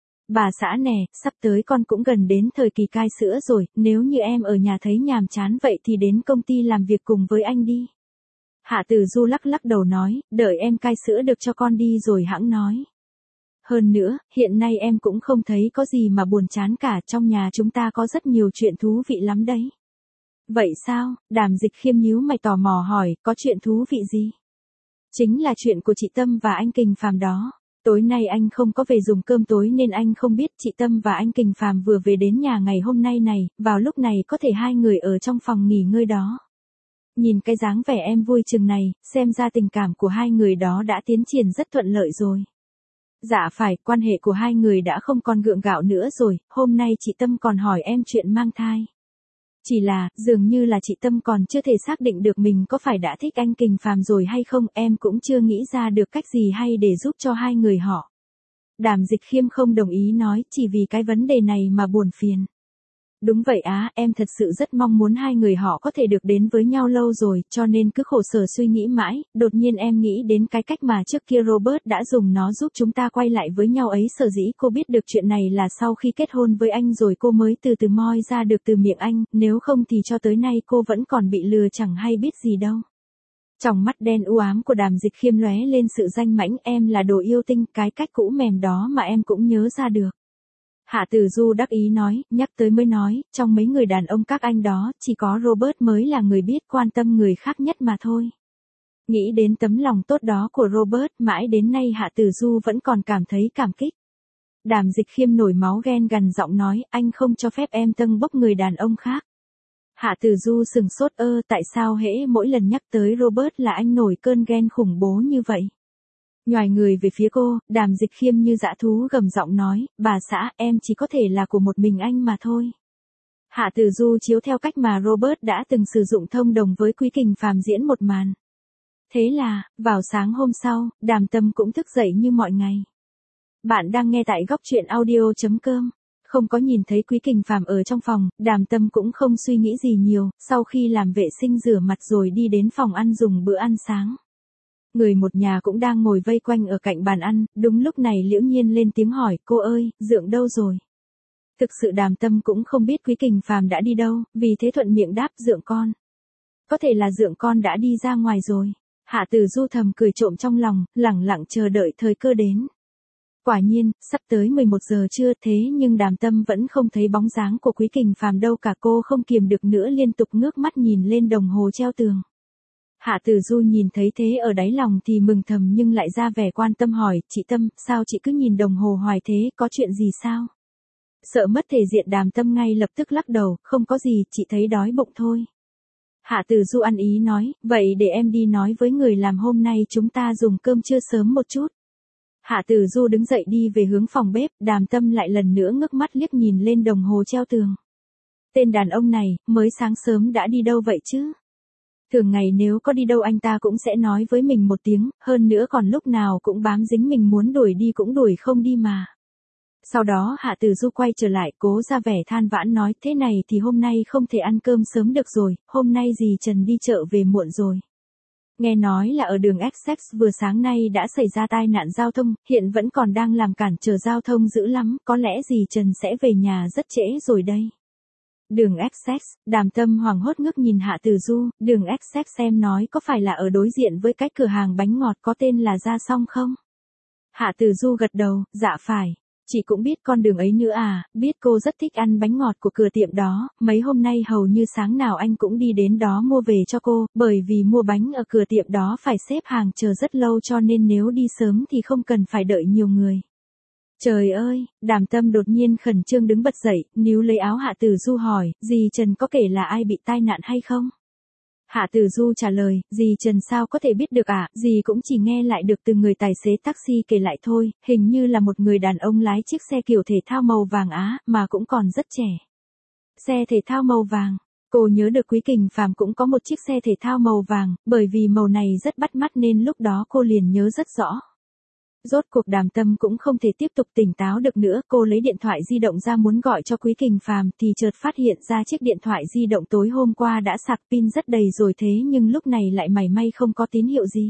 Bà xã nè, sắp tới con cũng gần đến thời kỳ cai sữa rồi, nếu như em ở nhà thấy nhàm chán vậy thì đến công ty làm việc cùng với anh đi. Hạ Tử Du lắc lắc đầu nói, đợi em cai sữa được cho con đi rồi hẵng nói. Hơn nữa, hiện nay em cũng không thấy có gì mà buồn chán cả, trong nhà chúng ta có rất nhiều chuyện thú vị lắm đấy. Vậy sao? Đàm Dịch Khiêm nhíu mày tò mò hỏi, có chuyện thú vị gì? Chính là chuyện của chị Tâm và anh Kình Phàm đó. Tối nay anh không có về dùng cơm tối nên anh không biết chị Tâm và anh Kình Phàm vừa về đến nhà ngày hôm nay này, vào lúc này có thể hai người ở trong phòng nghỉ ngơi đó. Nhìn cái dáng vẻ em vui chừng này, xem ra tình cảm của hai người đó đã tiến triển rất thuận lợi rồi. Dạ phải, quan hệ của hai người đã không còn gượng gạo nữa rồi, hôm nay chị Tâm còn hỏi em chuyện mang thai. Chỉ là, dường như là chị Tâm còn chưa thể xác định được mình có phải đã thích anh Kình Phàm rồi hay không, em cũng chưa nghĩ ra được cách gì hay để giúp cho hai người họ. Đàm Dịch Khiêm không đồng ý nói, chỉ vì cái vấn đề này mà buồn phiền. Đúng vậy á, em thật sự rất mong muốn hai người họ có thể được đến với nhau lâu rồi, cho nên cứ khổ sở suy nghĩ mãi, đột nhiên em nghĩ đến cái cách mà trước kia Robert đã dùng nó giúp chúng ta quay lại với nhau ấy. Sở dĩ cô biết được chuyện này là sau khi kết hôn với anh rồi cô mới từ từ moi ra được từ miệng anh, nếu không thì cho tới nay cô vẫn còn bị lừa chẳng hay biết gì đâu. Trong mắt đen u ám của Đàm Dịch Khiêm lóe lên sự danh mãnh, em là đồ yêu tinh, cái cách cũ mềm đó mà em cũng nhớ ra được. Hạ Tử Du đắc ý nói, nhắc tới mới nói, trong mấy người đàn ông các anh đó, chỉ có Robert mới là người biết quan tâm người khác nhất mà thôi. Nghĩ đến tấm lòng tốt đó của Robert, mãi đến nay Hạ Tử Du vẫn còn cảm thấy cảm kích. Đàm Dịch Khiêm nổi máu ghen gằn giọng nói, anh không cho phép em tâng bốc người đàn ông khác. Hạ Tử Du sừng sốt, ơ, tại sao hễ mỗi lần nhắc tới Robert là anh nổi cơn ghen khủng bố như vậy? Nhoài người về phía cô, Đàm Dịch Khiêm như dã thú gầm giọng nói, bà xã, em chỉ có thể là của một mình anh mà thôi. Hạ Tử Du chiếu theo cách mà Robert đã từng sử dụng thông đồng với Quý Kình Phàm diễn một màn. Thế là, vào sáng hôm sau, Đàm Tâm cũng thức dậy như mọi ngày. Bạn đang nghe tại góc truyện audio chấm com. Không có nhìn thấy Quý Kình Phàm ở trong phòng, Đàm Tâm cũng không suy nghĩ gì nhiều, sau khi làm vệ sinh rửa mặt rồi đi đến phòng ăn dùng bữa ăn sáng. Người một nhà cũng đang ngồi vây quanh ở cạnh bàn ăn, đúng lúc này Liễu Nhiên lên tiếng hỏi, cô ơi, Dượng đâu rồi? Thực sự Đàm Tâm cũng không biết Quý Kình Phàm đã đi đâu, vì thế thuận miệng đáp, Dượng con. Có thể là Dượng con đã đi ra ngoài rồi. Hạ Tử Du thầm cười trộm trong lòng, lẳng lặng chờ đợi thời cơ đến. Quả nhiên, sắp tới mười một giờ trưa, thế nhưng Đàm Tâm vẫn không thấy bóng dáng của Quý Kình Phàm đâu cả, cô không kiềm được nữa liên tục ngước mắt nhìn lên đồng hồ treo tường. Hạ Tử Du nhìn thấy thế ở đáy lòng thì mừng thầm nhưng lại ra vẻ quan tâm hỏi, chị Tâm, sao chị cứ nhìn đồng hồ hoài thế, có chuyện gì sao? Sợ mất thể diện Đàm Tâm ngay lập tức lắc đầu, không có gì, chị thấy đói bụng thôi. Hạ Tử Du ăn ý nói, vậy để em đi nói với người làm hôm nay chúng ta dùng cơm trưa sớm một chút. Hạ Tử Du đứng dậy đi về hướng phòng bếp, Đàm Tâm lại lần nữa ngước mắt liếc nhìn lên đồng hồ treo tường. Tên đàn ông này, mới sáng sớm đã đi đâu vậy chứ? Thường ngày nếu có đi đâu anh ta cũng sẽ nói với mình một tiếng, hơn nữa còn lúc nào cũng bám dính mình muốn đuổi đi cũng đuổi không đi mà. Sau đó Hạ Tử Du quay trở lại cố ra vẻ than vãn nói thế này thì hôm nay không thể ăn cơm sớm được rồi, hôm nay dì Trần đi chợ về muộn rồi. Nghe nói là ở đường Essex vừa sáng nay đã xảy ra tai nạn giao thông, hiện vẫn còn đang làm cản trở giao thông dữ lắm, có lẽ dì Trần sẽ về nhà rất trễ rồi đây. Đường Essex, Đàm Tâm hoảng hốt ngước nhìn Hạ Tử Du, đường Essex em nói có phải là ở đối diện với cái cửa hàng bánh ngọt có tên là Gia Song không? Hạ Tử Du gật đầu, dạ phải. Chị cũng biết con đường ấy nữa à, biết cô rất thích ăn bánh ngọt của cửa tiệm đó, mấy hôm nay hầu như sáng nào anh cũng đi đến đó mua về cho cô, bởi vì mua bánh ở cửa tiệm đó phải xếp hàng chờ rất lâu cho nên nếu đi sớm thì không cần phải đợi nhiều người. Trời ơi, Đàm Tâm đột nhiên khẩn trương đứng bật dậy, níu lấy áo Hạ Tử Du hỏi, dì Trần có kể là ai bị tai nạn hay không? Hạ Tử Du trả lời, dì Trần sao có thể biết được à, dì cũng chỉ nghe lại được từ người tài xế taxi kể lại thôi, hình như là một người đàn ông lái chiếc xe kiểu thể thao màu vàng Á, mà cũng còn rất trẻ. Xe thể thao màu vàng, cô nhớ được Quý Kình Phàm cũng có một chiếc xe thể thao màu vàng, bởi vì màu này rất bắt mắt nên lúc đó cô liền nhớ rất rõ. Rốt cuộc Đàm Tâm cũng không thể tiếp tục tỉnh táo được nữa, cô lấy điện thoại di động ra muốn gọi cho Quý Kình Phàm thì chợt phát hiện ra chiếc điện thoại di động tối hôm qua đã sạc pin rất đầy rồi thế nhưng lúc này lại mảy may không có tín hiệu gì.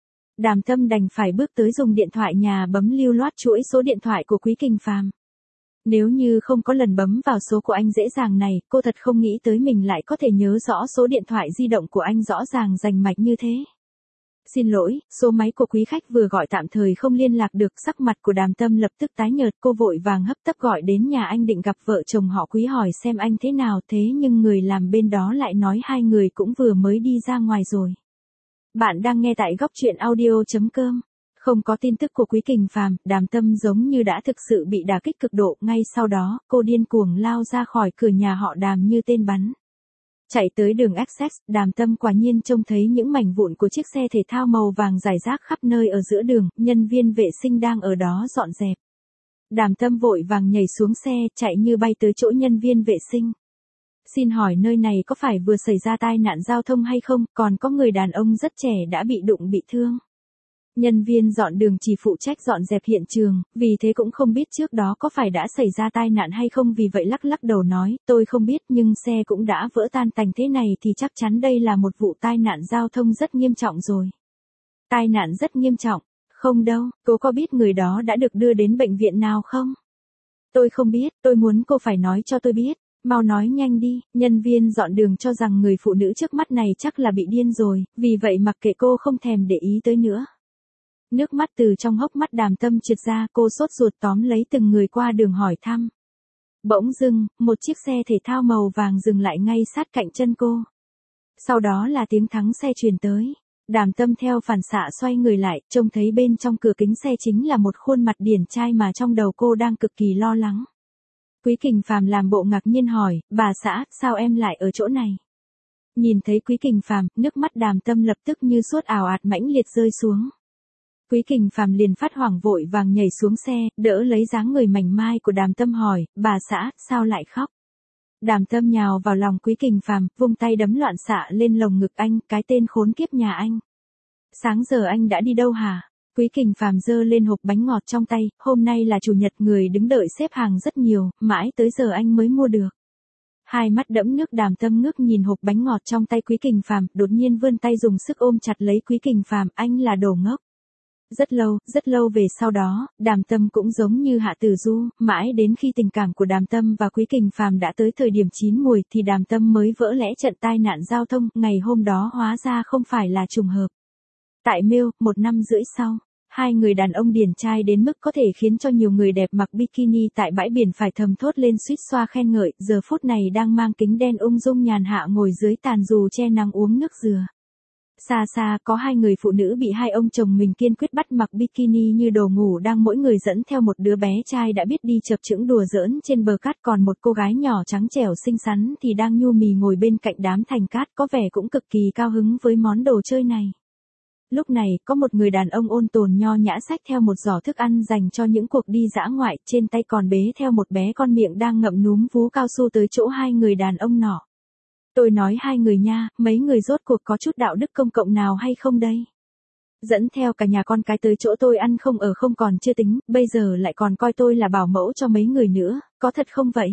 Đàm Tâm đành phải bước tới dùng điện thoại nhà bấm lưu loát chuỗi số điện thoại của Quý Kình Phàm. Nếu như không có lần bấm vào số của anh dễ dàng này, cô thật không nghĩ tới mình lại có thể nhớ rõ số điện thoại di động của anh rõ ràng rành mạch như thế. Xin lỗi, số máy của quý khách vừa gọi tạm thời không liên lạc được, sắc mặt của Đàm Tâm lập tức tái nhợt, cô vội vàng hấp tấp gọi đến nhà anh định gặp vợ chồng họ Quý hỏi xem anh thế nào thế nhưng người làm bên đó lại nói hai người cũng vừa mới đi ra ngoài rồi. Bạn đang nghe tại góc truyện audio chấm com. Không có tin tức của Quý Kình Phàm, Đàm Tâm giống như đã thực sự bị đả kích cực độ, ngay sau đó, cô điên cuồng lao ra khỏi cửa nhà họ Đàm như tên bắn. Chạy tới đường Essex, Đàm Tâm quả nhiên trông thấy những mảnh vụn của chiếc xe thể thao màu vàng rải rác khắp nơi ở giữa đường, nhân viên vệ sinh đang ở đó dọn dẹp. Đàm Tâm vội vàng nhảy xuống xe, chạy như bay tới chỗ nhân viên vệ sinh. Xin hỏi nơi này có phải vừa xảy ra tai nạn giao thông hay không, còn có người đàn ông rất trẻ đã bị đụng bị thương. Nhân viên dọn đường chỉ phụ trách dọn dẹp hiện trường, vì thế cũng không biết trước đó có phải đã xảy ra tai nạn hay không vì vậy lắc lắc đầu nói, tôi không biết nhưng xe cũng đã vỡ tan tành thế này thì chắc chắn đây là một vụ tai nạn giao thông rất nghiêm trọng rồi. Tai nạn rất nghiêm trọng, không đâu, cô có biết người đó đã được đưa đến bệnh viện nào không? Tôi không biết, tôi muốn cô phải nói cho tôi biết. Mau nói nhanh đi, nhân viên dọn đường cho rằng người phụ nữ trước mắt này chắc là bị điên rồi, vì vậy mặc kệ cô không thèm để ý tới nữa. Nước mắt từ trong hốc mắt Đàm Tâm trượt ra, cô sốt ruột tóm lấy từng người qua đường hỏi thăm. Bỗng dưng, một chiếc xe thể thao màu vàng dừng lại ngay sát cạnh chân cô. Sau đó là tiếng thắng xe truyền tới. Đàm Tâm theo phản xạ xoay người lại, trông thấy bên trong cửa kính xe chính là một khuôn mặt điển trai mà trong đầu cô đang cực kỳ lo lắng. Quý Kình Phàm làm bộ ngạc nhiên hỏi, bà xã, sao em lại ở chỗ này? Nhìn thấy Quý Kình Phàm, nước mắt Đàm Tâm lập tức như suốt ào ạt mãnh liệt rơi xuống. Quý Kình Phàm liền phát hoảng vội vàng nhảy xuống xe, đỡ lấy dáng người mảnh mai của Đàm Tâm hỏi, bà xã, sao lại khóc? Đàm Tâm nhào vào lòng Quý Kình Phàm, vung tay đấm loạn xạ lên lồng ngực anh, cái tên khốn kiếp nhà anh. Sáng giờ anh đã đi đâu hả? Quý Kình Phàm giơ lên hộp bánh ngọt trong tay, hôm nay là chủ nhật người đứng đợi xếp hàng rất nhiều, mãi tới giờ anh mới mua được. Hai mắt đẫm nước Đàm Tâm ngước nhìn hộp bánh ngọt trong tay Quý Kình Phàm, đột nhiên vươn tay dùng sức ôm chặt lấy Quý Kình Phàm, anh là đồ ngốc. Rất lâu, rất lâu về sau đó, Đàm Tâm cũng giống như Hạ Tử Du, mãi đến khi tình cảm của Đàm Tâm và Quý Kình Phàm đã tới thời điểm chín mùi thì Đàm Tâm mới vỡ lẽ trận tai nạn giao thông, ngày hôm đó hóa ra không phải là trùng hợp. Tại Miêu, một năm rưỡi sau, hai người đàn ông điển trai đến mức có thể khiến cho nhiều người đẹp mặc bikini tại bãi biển phải thầm thốt lên suýt xoa khen ngợi, giờ phút này đang mang kính đen ung dung nhàn hạ ngồi dưới tàn dù che nắng uống nước dừa. Xa xa có hai người phụ nữ bị hai ông chồng mình kiên quyết bắt mặc bikini như đồ ngủ đang mỗi người dẫn theo một đứa bé trai đã biết đi chập chững đùa giỡn trên bờ cát, còn một cô gái nhỏ trắng trẻo xinh xắn thì đang nhu mì ngồi bên cạnh đám thành cát, có vẻ cũng cực kỳ cao hứng với món đồ chơi này. Lúc này, có một người đàn ông ôn tồn nho nhã xách theo một giỏ thức ăn dành cho những cuộc đi dã ngoại, trên tay còn bế theo một bé con miệng đang ngậm núm vú cao su tới chỗ hai người đàn ông nọ. Tôi nói hai người nha, mấy người rốt cuộc có chút đạo đức công cộng nào hay không đây? Dẫn theo cả nhà con cái tới chỗ tôi ăn không ở không còn chưa tính, bây giờ lại còn coi tôi là bảo mẫu cho mấy người nữa, có thật không vậy?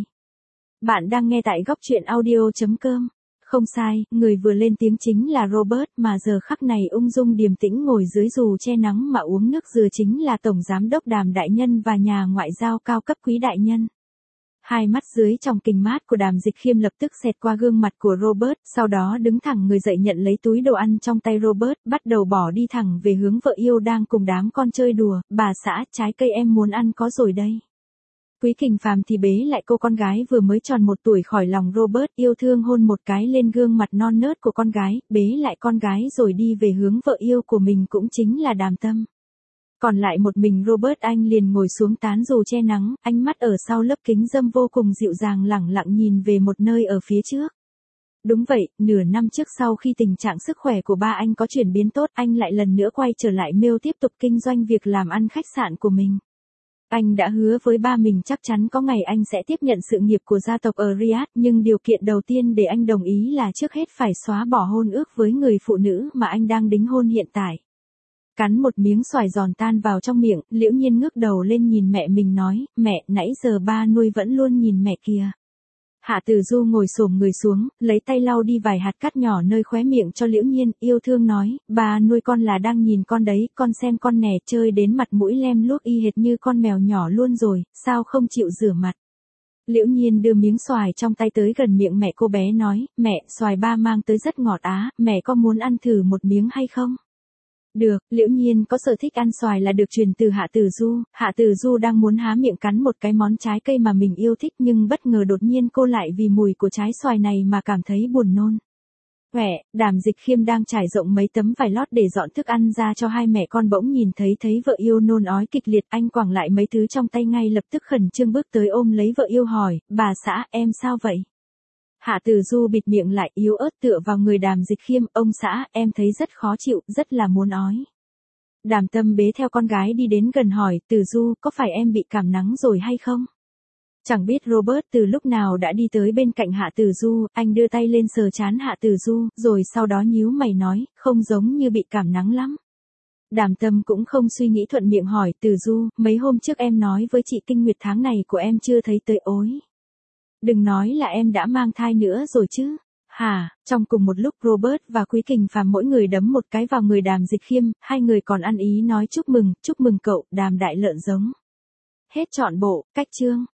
Bạn đang nghe tại góc truyện audio.com. Không sai, người vừa lên tiếng chính là Robert, mà giờ khắc này ung dung điềm tĩnh ngồi dưới dù che nắng mà uống nước dừa chính là Tổng Giám đốc Đàm Đại Nhân và nhà ngoại giao cao cấp Quý Đại Nhân. Hai mắt dưới trong kính mát của Đàm Dịch Khiêm lập tức xẹt qua gương mặt của Robert, sau đó đứng thẳng người dậy nhận lấy túi đồ ăn trong tay Robert, bắt đầu bỏ đi thẳng về hướng vợ yêu đang cùng đám con chơi đùa. Bà xã, trái cây em muốn ăn có rồi đây. Quý Kình Phàm thì bế lại cô con gái vừa mới tròn một tuổi khỏi lòng Robert, yêu thương hôn một cái lên gương mặt non nớt của con gái, bế lại con gái rồi đi về hướng vợ yêu của mình cũng chính là Đàm Tâm. Còn lại một mình Robert anh liền ngồi xuống tán dù che nắng, ánh mắt ở sau lớp kính râm vô cùng dịu dàng lẳng lặng nhìn về một nơi ở phía trước. Đúng vậy, nửa năm trước sau khi tình trạng sức khỏe của ba anh có chuyển biến tốt, anh lại lần nữa quay trở lại Mail tiếp tục kinh doanh việc làm ăn khách sạn của mình. Anh đã hứa với ba mình chắc chắn có ngày anh sẽ tiếp nhận sự nghiệp của gia tộc ở Riyadh, nhưng điều kiện đầu tiên để anh đồng ý là trước hết phải xóa bỏ hôn ước với người phụ nữ mà anh đang đính hôn hiện tại. Cắn một miếng xoài giòn tan vào trong miệng, Liễu Nhiên ngước đầu lên nhìn mẹ mình nói, mẹ, nãy giờ ba nuôi vẫn luôn nhìn mẹ kìa. Hạ Tử Du ngồi xổm người xuống, lấy tay lau đi vài hạt cát nhỏ nơi khóe miệng cho Liễu Nhiên, yêu thương nói, ba nuôi con là đang nhìn con đấy, con xem con nè chơi đến mặt mũi lem luốc y hệt như con mèo nhỏ luôn rồi, sao không chịu rửa mặt. Liễu Nhiên đưa miếng xoài trong tay tới gần miệng mẹ cô bé nói, mẹ, xoài ba mang tới rất ngọt á, mẹ có muốn ăn thử một miếng hay không? Được, Liễu Nhiên có sở thích ăn xoài là được truyền từ Hạ Tử Du, Hạ Tử Du đang muốn há miệng cắn một cái món trái cây mà mình yêu thích nhưng bất ngờ đột nhiên cô lại vì mùi của trái xoài này mà cảm thấy buồn nôn. Quẻ, Đàm Dịch Khiêm đang trải rộng mấy tấm vải lót để dọn thức ăn ra cho hai mẹ con bỗng nhìn thấy thấy vợ yêu nôn ói kịch liệt, anh quẳng lại mấy thứ trong tay ngay lập tức khẩn trương bước tới ôm lấy vợ yêu hỏi, bà xã, em sao vậy? Hạ Tử Du bịt miệng lại yếu ớt tựa vào người Đàm Dịch Khiêm, ông xã, em thấy rất khó chịu, rất là muốn ói. Đàm Tâm bế theo con gái đi đến gần hỏi, Tử Du, có phải em bị cảm nắng rồi hay không? Chẳng biết Robert từ lúc nào đã đi tới bên cạnh Hạ Tử Du, anh đưa tay lên sờ trán Hạ Tử Du, rồi sau đó nhíu mày nói, không giống như bị cảm nắng lắm. Đàm Tâm cũng không suy nghĩ thuận miệng hỏi, Tử Du, mấy hôm trước em nói với chị kinh nguyệt tháng này của em chưa thấy tới ối. Đừng nói là em đã mang thai nữa rồi chứ. Hả, trong cùng một lúc Robert và Quý Kình Phàm mỗi người đấm một cái vào người Đàm Dịch Khiêm, hai người còn ăn ý nói chúc mừng, chúc mừng cậu, Đàm đại lợn giống. Hết trọn bộ, cách chương.